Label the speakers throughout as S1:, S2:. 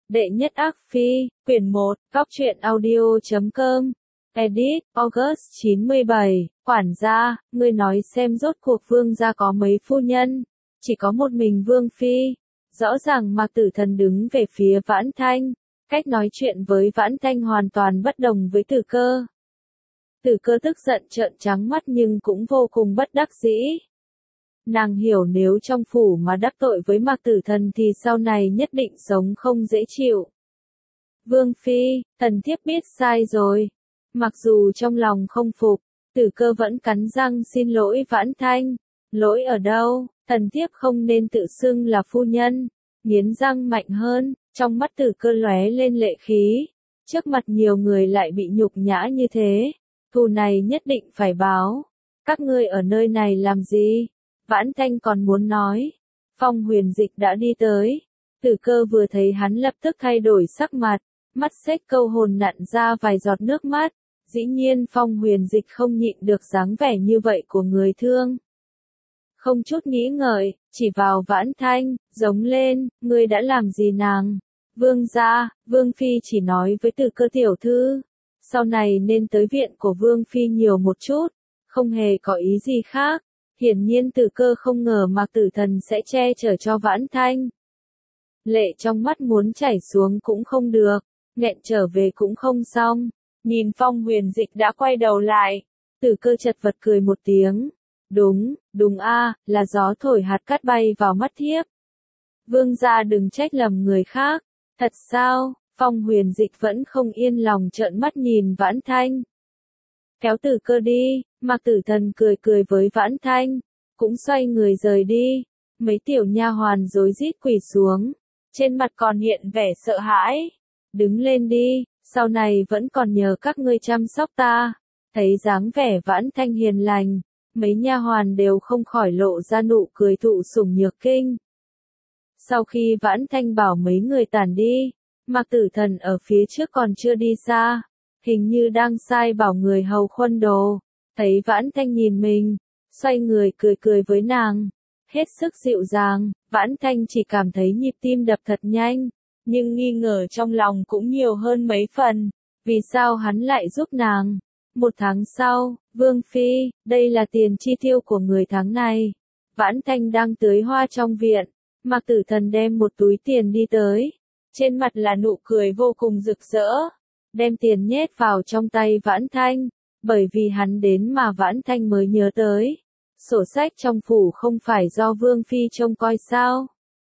S1: Đệ nhất ác phi, quyển 1, góc truyện audio.com, edit, August 97, quản gia, ngươi nói xem rốt cuộc vương gia có mấy phu nhân, chỉ có một mình vương phi. Rõ ràng Mạc Tử Thần đứng về phía Vãn Thanh, cách nói chuyện với Vãn Thanh hoàn toàn bất đồng với Tử Cơ. Tử Cơ tức giận trợn trắng mắt nhưng cũng vô cùng bất đắc dĩ. Nàng hiểu nếu trong phủ mà đắc tội với Mạc Tử Thần thì sau này nhất định sống không dễ chịu. Vương phi, thần thiếp biết sai rồi. Mặc dù trong lòng không phục, Tử Cơ vẫn cắn răng xin lỗi Vãn Thanh. Lỗi ở đâu, thần thiếp không nên tự xưng là phu nhân. Nghiến răng mạnh hơn, trong mắt Tử Cơ lóe lên lệ khí. Trước mặt nhiều người lại bị nhục nhã như thế, thù này nhất định phải báo. Các ngươi ở nơi này làm gì? Vãn Thanh còn muốn nói. Phong Huyền Dịch đã đi tới. Tử Cơ vừa thấy hắn lập tức thay đổi sắc mặt, mắt xếch câu hồn nặn ra vài giọt nước mắt. Dĩ nhiên Phong Huyền Dịch không nhịn được dáng vẻ như vậy của người thương. Không chút nghĩ ngợi, chỉ vào Vãn Thanh, giống lên, ngươi đã làm gì nàng? Vương gia, Vương Phi chỉ nói với Tử Cơ tiểu thư, sau này nên tới viện của Vương Phi nhiều một chút, không hề có ý gì khác. Hiển nhiên Tử Cơ không ngờ Mạc Tử Thần sẽ che chở cho Vãn Thanh. Lệ trong mắt muốn chảy xuống cũng không được, nghẹn trở về cũng không xong. Nhìn Phong Huyền Dịch đã quay đầu lại, Tử Cơ chật vật cười một tiếng. Đúng a, là gió thổi hạt cát bay vào mắt thiếp. Vương gia đừng trách lầm người khác. Thật sao? Phong Huyền Dịch vẫn không yên lòng trợn mắt nhìn Vãn Thanh. Kéo Tử Cơ đi, Mạc Tử Thần cười với Vãn Thanh, cũng xoay người rời đi. Mấy tiểu nha hoàn rối rít quỳ xuống, trên mặt còn hiện vẻ sợ hãi. Đứng lên đi, sau này vẫn còn nhờ các ngươi chăm sóc ta. Thấy dáng vẻ Vãn Thanh hiền lành, mấy nha hoàn đều không khỏi lộ ra nụ cười thụ sủng nhược kinh. Sau khi Vãn Thanh bảo mấy người tản đi, Mạc Tử Thần ở phía trước còn chưa đi xa, hình như đang sai bảo người hầu khuân đồ. Thấy Vãn Thanh nhìn mình, xoay người cười với nàng, hết sức dịu dàng. Vãn Thanh chỉ cảm thấy nhịp tim đập thật nhanh, nhưng nghi ngờ trong lòng cũng nhiều hơn mấy phần. Vì sao hắn lại giúp nàng? Một tháng sau, Vương Phi, đây là tiền chi tiêu của người tháng này. Vãn Thanh đang tưới hoa trong viện, Mạc Tử Thần đem một túi tiền đi tới, trên mặt là nụ cười vô cùng rực rỡ, đem tiền nhét vào trong tay Vãn Thanh. Bởi vì hắn đến mà Vãn Thanh mới nhớ tới, sổ sách trong phủ không phải do Vương Phi trông coi sao.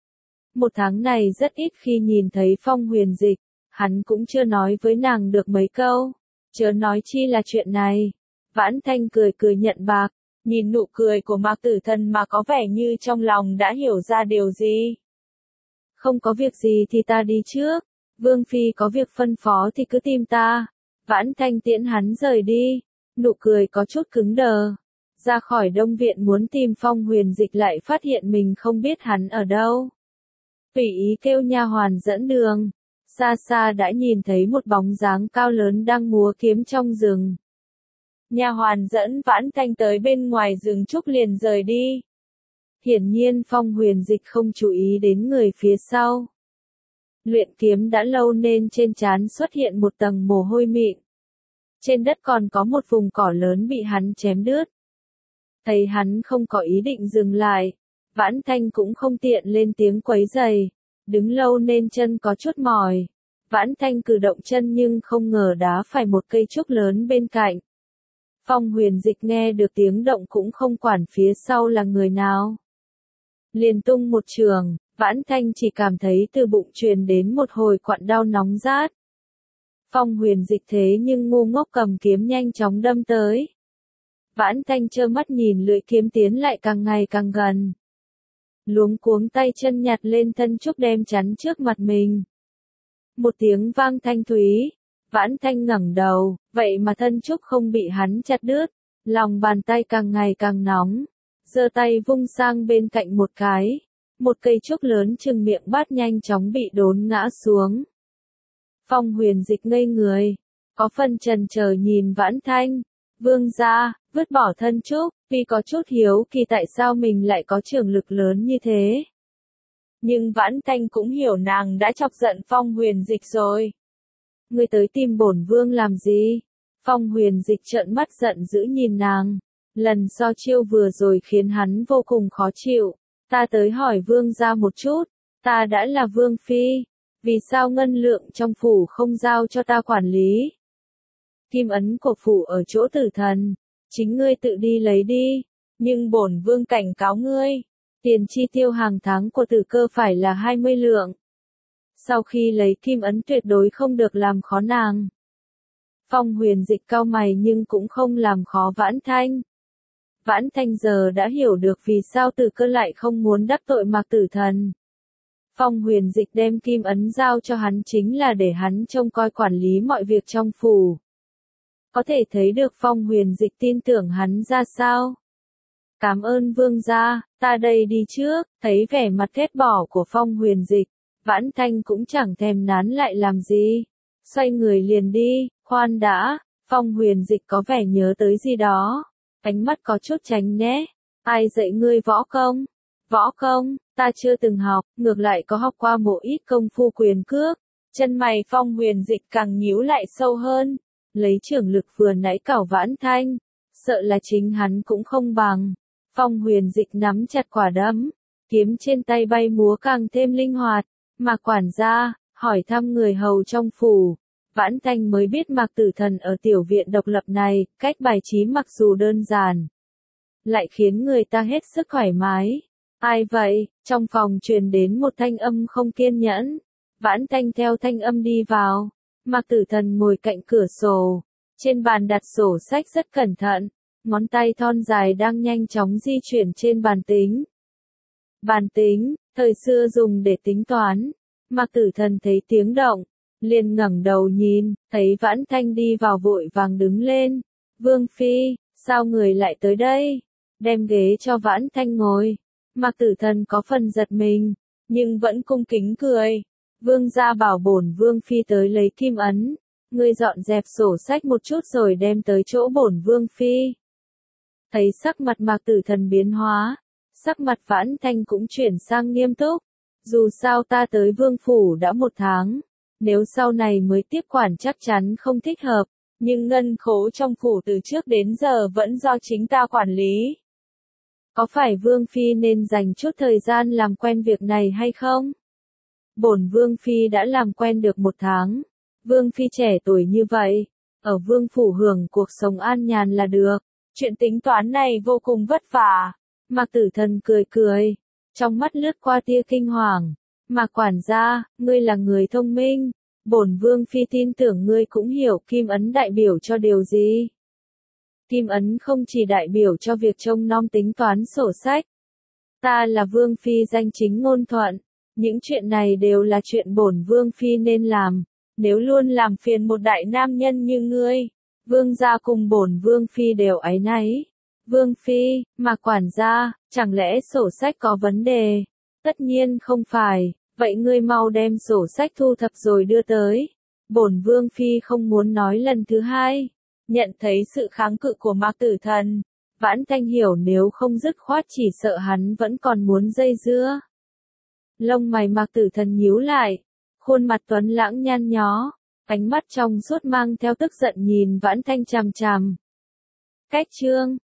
S1: Một tháng này rất ít khi nhìn thấy Phong Huyền Dịch, hắn cũng chưa nói với nàng được mấy câu, chớ nói chi là chuyện này. Vãn Thanh cười nhận bạc, nhìn nụ cười của Mạc Tử Thần mà có vẻ như trong lòng đã hiểu ra điều gì. Không có việc gì thì ta đi trước, Vương Phi có việc phân phó thì cứ tìm ta. Vãn Thanh tiễn hắn rời đi, nụ cười có chút cứng đờ. Ra khỏi Đông Viện muốn tìm Phong Huyền Dịch lại phát hiện mình không biết hắn ở đâu. Tùy ý kêu nha hoàn dẫn đường, xa xa đã nhìn thấy một bóng dáng cao lớn đang múa kiếm trong rừng. Nha hoàn dẫn Vãn Thanh tới bên ngoài rừng trúc liền rời đi. Hiển nhiên Phong Huyền Dịch không chú ý đến người phía sau. Luyện kiếm đã lâu nên trên trán xuất hiện một tầng mồ hôi mịn. Trên đất còn có một vùng cỏ lớn bị hắn chém đứt. Thấy hắn không có ý định dừng lại, Vãn Thanh cũng không tiện lên tiếng quấy rầy, đứng lâu nên chân có chút mỏi. Vãn Thanh cử động chân nhưng không ngờ đá phải một cây trúc lớn bên cạnh. Phong Huyền Dịch nghe được tiếng động cũng không quản phía sau là người nào. Liền tung một chưởng, Vãn Thanh chỉ cảm thấy từ bụng truyền đến một hồi quặn đau nóng rát. Phong Huyền Dịch thế nhưng ngu ngốc cầm kiếm nhanh chóng đâm tới. Vãn Thanh trơ mắt nhìn lưỡi kiếm tiến lại càng ngày càng gần. Luống cuống tay chân nhặt lên thân trúc đem chắn trước mặt mình. Một tiếng vang thanh thúy, Vãn Thanh ngẩng đầu, vậy mà thân trúc không bị hắn chặt đứt, lòng bàn tay càng ngày càng nóng, giơ tay vung sang bên cạnh một cái, một cây trúc lớn chừng miệng bát nhanh chóng bị đốn ngã xuống. Phong Huyền Dịch ngây người, có phần chần chờ nhìn Vãn Thanh. Vương gia, vứt bỏ thân trúc, vì có chút hiếu kỳ tại sao mình lại có trường lực lớn như thế. Nhưng Vãn Thanh cũng hiểu nàng đã chọc giận Phong Huyền Dịch rồi. Ngươi tới tìm bổn vương làm gì? Phong Huyền Dịch trợn mắt giận dữ nhìn nàng. Lần so chiêu vừa rồi khiến hắn vô cùng khó chịu. Ta tới hỏi vương ra một chút. Ta đã là vương phi. Vì sao ngân lượng trong phủ không giao cho ta quản lý? Kim ấn của phủ ở chỗ Tử Thần. Chính ngươi tự đi lấy đi. Nhưng bổn vương cảnh cáo ngươi. Tiền chi tiêu hàng tháng của Tử Cơ phải là 20 lượng. Sau khi lấy kim ấn tuyệt đối không được làm khó nàng. Phong Huyền Dịch cau mày nhưng cũng không làm khó Vãn Thanh. Vãn Thanh giờ đã hiểu được vì sao Tử Cơ lại không muốn đắc tội Mạc Tử Thần. Phong Huyền Dịch đem kim ấn giao cho hắn chính là để hắn trông coi quản lý mọi việc trong phủ. Có thể thấy được Phong Huyền Dịch tin tưởng hắn ra sao. Cảm ơn vương gia, ta đây đi trước. Thấy vẻ mặt ghét bỏ của Phong Huyền Dịch, Vãn Thanh cũng chẳng thèm nán lại làm gì. Xoay người liền đi. Khoan đã, Phong Huyền Dịch có vẻ nhớ tới gì đó. Ánh mắt có chút tránh né. Ai dạy ngươi võ công? Võ công, ta chưa từng học, ngược lại có học qua một ít công phu quyền cước. Chân mày Phong Huyền Dịch càng nhíu lại sâu hơn. Lấy trưởng lực vừa nãy cảo Vãn Thanh, sợ là chính hắn cũng không bằng. Phong Huyền Dịch nắm chặt quả đấm, kiếm trên tay bay múa càng thêm linh hoạt. Mạc quản gia, hỏi thăm người hầu trong phủ. Vãn Thanh mới biết Mạc Tử Thần ở tiểu viện độc lập này, cách bài trí mặc dù đơn giản, lại khiến người ta hết sức thoải mái. Ai vậy? Trong phòng truyền đến một thanh âm không kiên nhẫn. Vãn Thanh theo thanh âm đi vào. Mạc Tử Thần ngồi cạnh cửa sổ. Trên bàn đặt sổ sách rất cẩn thận. Ngón tay thon dài đang nhanh chóng di chuyển trên bàn tính. Bàn tính, thời xưa dùng để tính toán. Mạc Tử Thần thấy tiếng động, liền ngẩng đầu nhìn, thấy Vãn Thanh đi vào vội vàng đứng lên. Vương phi, sao người lại tới đây? Đem ghế cho Vãn Thanh ngồi. Mạc Tử Thần có phần giật mình, nhưng vẫn cung kính cười. Vương gia bảo bổn vương phi tới lấy kim ấn. Ngươi dọn dẹp sổ sách một chút rồi đem tới chỗ bổn vương phi. Thấy sắc mặt Mạc Tử Thần biến hóa, sắc mặt Vãn Thanh cũng chuyển sang nghiêm túc. Dù sao ta tới vương phủ đã 1 tháng. Nếu sau này mới tiếp quản chắc chắn không thích hợp. Nhưng ngân khố trong phủ từ trước đến giờ vẫn do chính ta quản lý. Có phải vương phi nên dành chút thời gian làm quen việc này hay không? Bổn vương phi đã làm quen được 1 tháng. Vương phi trẻ tuổi như vậy, ở vương phủ hưởng cuộc sống an nhàn là được. Chuyện tính toán này vô cùng vất vả. Mạc Tử Thần cười cười, trong mắt lướt qua tia kinh hoàng. Mạc quản gia, ngươi là người thông minh. Bổn vương phi tin tưởng ngươi cũng hiểu kim ấn đại biểu cho điều gì. Kim ấn không chỉ đại biểu cho việc trông nom tính toán sổ sách. Ta là vương phi danh chính ngôn thuận. Những chuyện này đều là chuyện bổn vương phi nên làm. Nếu luôn làm phiền một đại nam nhân như ngươi, vương gia cùng bổn vương phi đều áy náy. Vương phi, Mạc quản gia, chẳng lẽ sổ sách có vấn đề? Tất nhiên không phải. Vậy ngươi mau đem sổ sách thu thập rồi đưa tới. Bổn vương phi không muốn nói lần thứ hai. Nhận thấy sự kháng cự của Mạc Tử Thần, Vãn Thanh hiểu nếu không dứt khoát chỉ sợ hắn vẫn còn muốn dây dưa. Lông mày Mạc Tử Thần nhíu lại, khuôn mặt tuấn lãng nhăn nhó, ánh mắt trong suốt mang theo tức giận nhìn Vãn Thanh chằm chằm. Cách chương